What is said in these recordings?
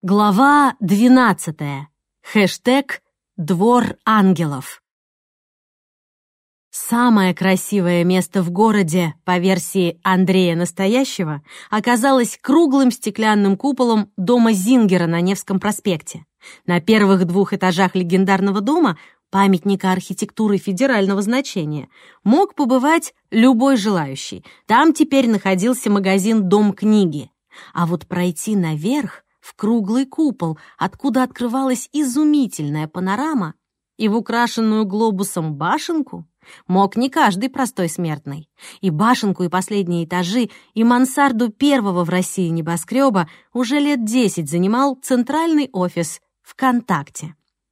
Глава 12. Хэштег «Двор ангелов». Самое красивое место в городе, по версии Андрея Настоящего, оказалось круглым стеклянным куполом дома Зингера на Невском проспекте. На первых 2 этажах легендарного дома, памятника архитектуры федерального значения, мог побывать любой желающий. Там теперь находился магазин «Дом книги». А вот пройти наверх, в круглый купол, откуда открывалась изумительная панорама, и в украшенную глобусом башенку мог не каждый простой смертный. И башенку, и последние этажи, и мансарду первого в России небоскреба уже лет 10 занимал центральный офис ВКонтакте.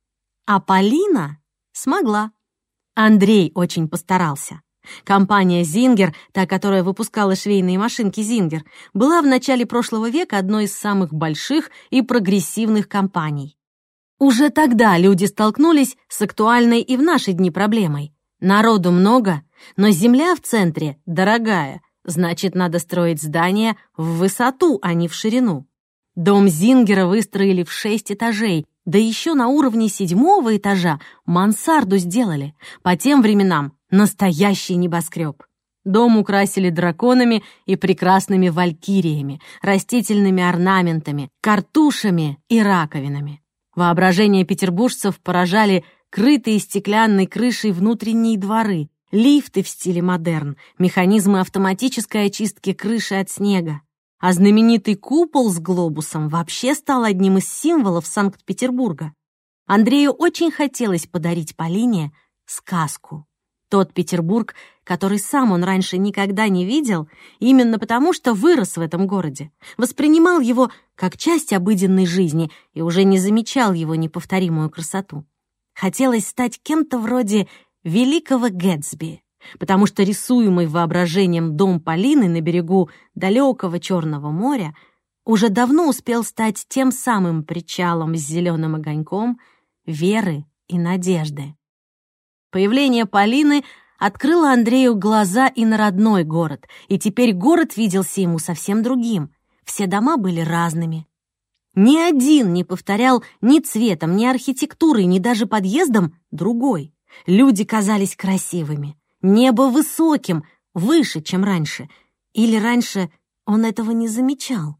А Полина смогла. Андрей очень постарался. Компания «Зингер», та, которая выпускала швейные машинки «Зингер», была в начале прошлого века одной из самых больших и прогрессивных компаний. Уже тогда люди столкнулись с актуальной и в наши дни проблемой. Народу много, но земля в центре дорогая, значит, надо строить здания в высоту, а не в ширину. Дом Зингера выстроили в 6 этажей, да еще на уровне 7-го этажа мансарду сделали. По тем временам настоящий небоскреб. Дом украсили драконами и прекрасными валькириями, растительными орнаментами, картушами и раковинами. Воображение петербуржцев поражали крытые стеклянной крышей внутренние дворы, лифты в стиле модерн, механизмы автоматической очистки крыши от снега. А знаменитый купол с глобусом вообще стал одним из символов Санкт-Петербурга. Андрею очень хотелось подарить Полине сказку. Тот Петербург, который сам он раньше никогда не видел, именно потому что вырос в этом городе, воспринимал его как часть обыденной жизни и уже не замечал его неповторимую красоту. Хотелось стать кем-то вроде великого Гэтсби, потому что рисуемый воображением дом Полины на берегу далекого Черного моря уже давно успел стать тем самым причалом с зеленым огоньком веры и надежды. Появление Полины открыло Андрею глаза и на родной город, и теперь город виделся ему совсем другим. Все дома были разными. Ни один не повторял ни цветом, ни архитектурой, ни даже подъездом другой. Люди казались красивыми, небо высоким, выше, чем раньше. Или раньше он этого не замечал.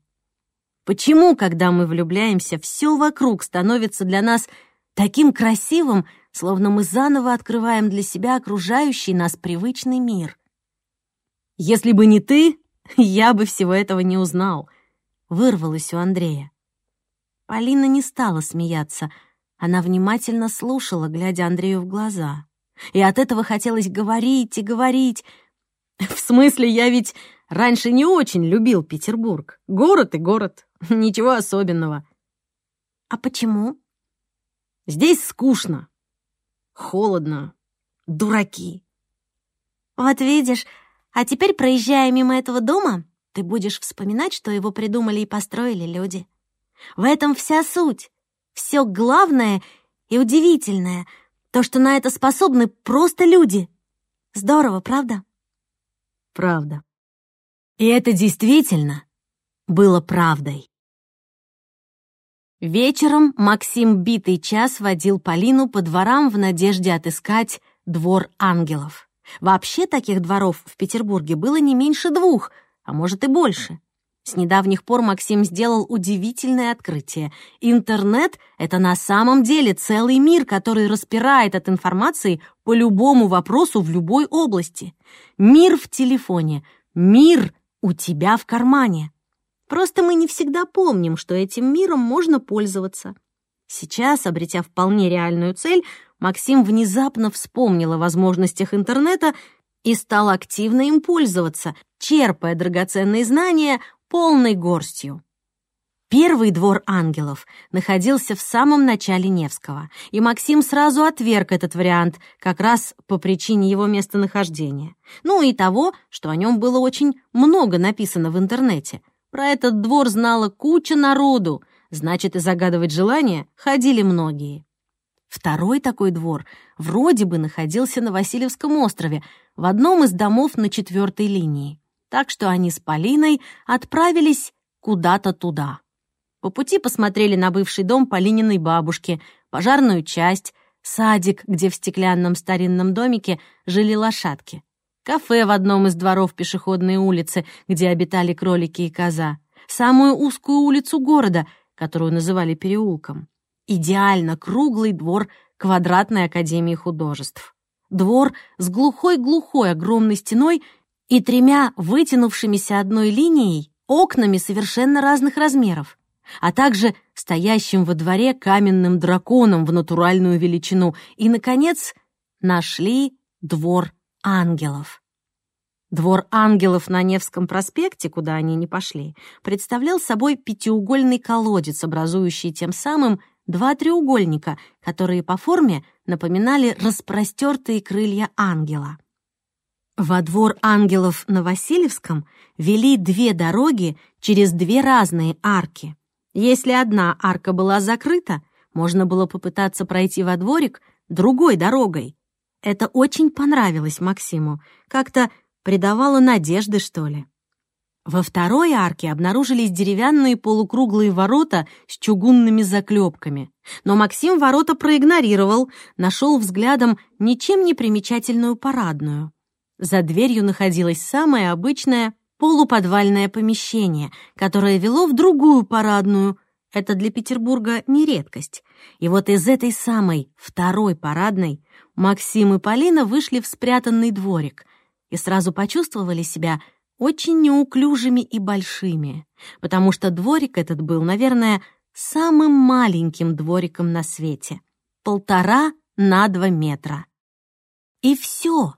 Почему, когда мы влюбляемся, все вокруг становится для нас таким красивым, словно мы заново открываем для себя окружающий нас привычный мир? «Если бы не ты, я бы всего этого не узнал», — вырвалось у Андрея. Полина не стала смеяться. Она внимательно слушала, глядя Андрею в глаза. И от этого хотелось говорить и говорить. «В смысле, я ведь раньше не очень любил Петербург. Город и город. Ничего особенного». «А почему?» «Здесь скучно. Холодно. Дураки». «Вот видишь, а теперь, проезжая мимо этого дома, ты будешь вспоминать, что его придумали и построили люди. В этом вся суть, все главное и удивительное, то, что на это способны просто люди. Здорово, правда?» Правда. И это действительно было правдой. Вечером Максим битый час водил Полину по дворам в надежде отыскать двор ангелов. Вообще таких дворов в Петербурге было не меньше 2, а может и больше. С недавних пор Максим сделал удивительное открытие. Интернет — это на самом деле целый мир, который распирает от информации по любому вопросу в любой области. Мир в телефоне, мир у тебя в кармане. Просто мы не всегда помним, что этим миром можно пользоваться. Сейчас, обретя вполне реальную цель, Максим внезапно вспомнил о возможностях интернета и стал активно им пользоваться, черпая драгоценные знания полной горстью. Первый двор ангелов находился в самом начале Невского, и Максим сразу отверг этот вариант, как раз по причине его местонахождения. Ну и того, что о нем было очень много написано в интернете. Про этот двор знала куча народу, значит, и загадывать желания ходили многие. Второй такой двор вроде бы находился на Васильевском острове, в одном из домов на 4-й линии. Так что они с Полиной отправились куда-то туда. По пути посмотрели на бывший дом Полининой бабушки, пожарную часть, садик, где в стеклянном старинном домике жили лошадки, кафе в одном из дворов пешеходной улицы, где обитали кролики и коза, самую узкую улицу города, которую называли переулком, идеально круглый двор Квадратной академии художеств. Двор с глухой-глухой огромной стеной и 3 вытянувшимися одной линией окнами совершенно разных размеров, а также стоящим во дворе каменным драконом в натуральную величину. И, наконец, нашли двор ангелов. Двор ангелов на Невском проспекте, куда они не пошли, представлял собой 5-угольный колодец, образующий тем самым 2 треугольника, которые по форме напоминали распростертые крылья ангела. Во двор ангелов на Васильевском вели 2 дороги через 2 разные арки. Если одна арка была закрыта, можно было попытаться пройти во дворик другой дорогой. Это очень понравилось Максиму, как-то придавало надежды, что ли. Во второй арке обнаружились деревянные полукруглые ворота с чугунными заклепками. Но Максим ворота проигнорировал, нашел взглядом ничем не примечательную парадную. За дверью находилось самое обычное полуподвальное помещение, которое вело в другую парадную. Это для Петербурга не редкость. И вот из этой самой второй парадной Максим и Полина вышли в спрятанный дворик и сразу почувствовали себя очень неуклюжими и большими, потому что дворик этот был, наверное, самым маленьким двориком на свете. 1,5 на 2 метра. И все.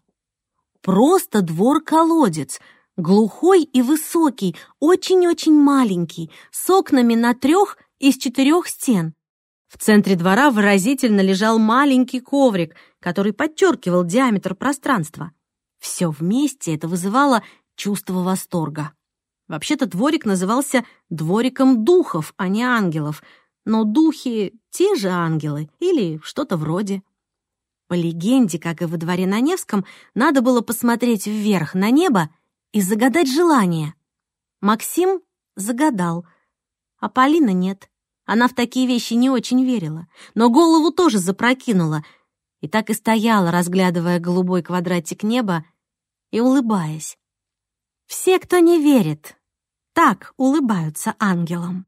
Просто двор-колодец, глухой и высокий, очень-очень маленький, с окнами на 3 из 4 стен. В центре двора выразительно лежал маленький коврик, который подчеркивал диаметр пространства. Все вместе это вызывало чувство восторга. Вообще-то дворик назывался двориком духов, а не ангелов, но духи — те же ангелы или что-то вроде. По легенде, как и во дворе на Невском, надо было посмотреть вверх на небо и загадать желание. Максим загадал, а Полина нет. Она в такие вещи не очень верила, но голову тоже запрокинула и так и стояла, разглядывая голубой квадратик неба и улыбаясь. Все, кто не верит, так улыбаются ангелам.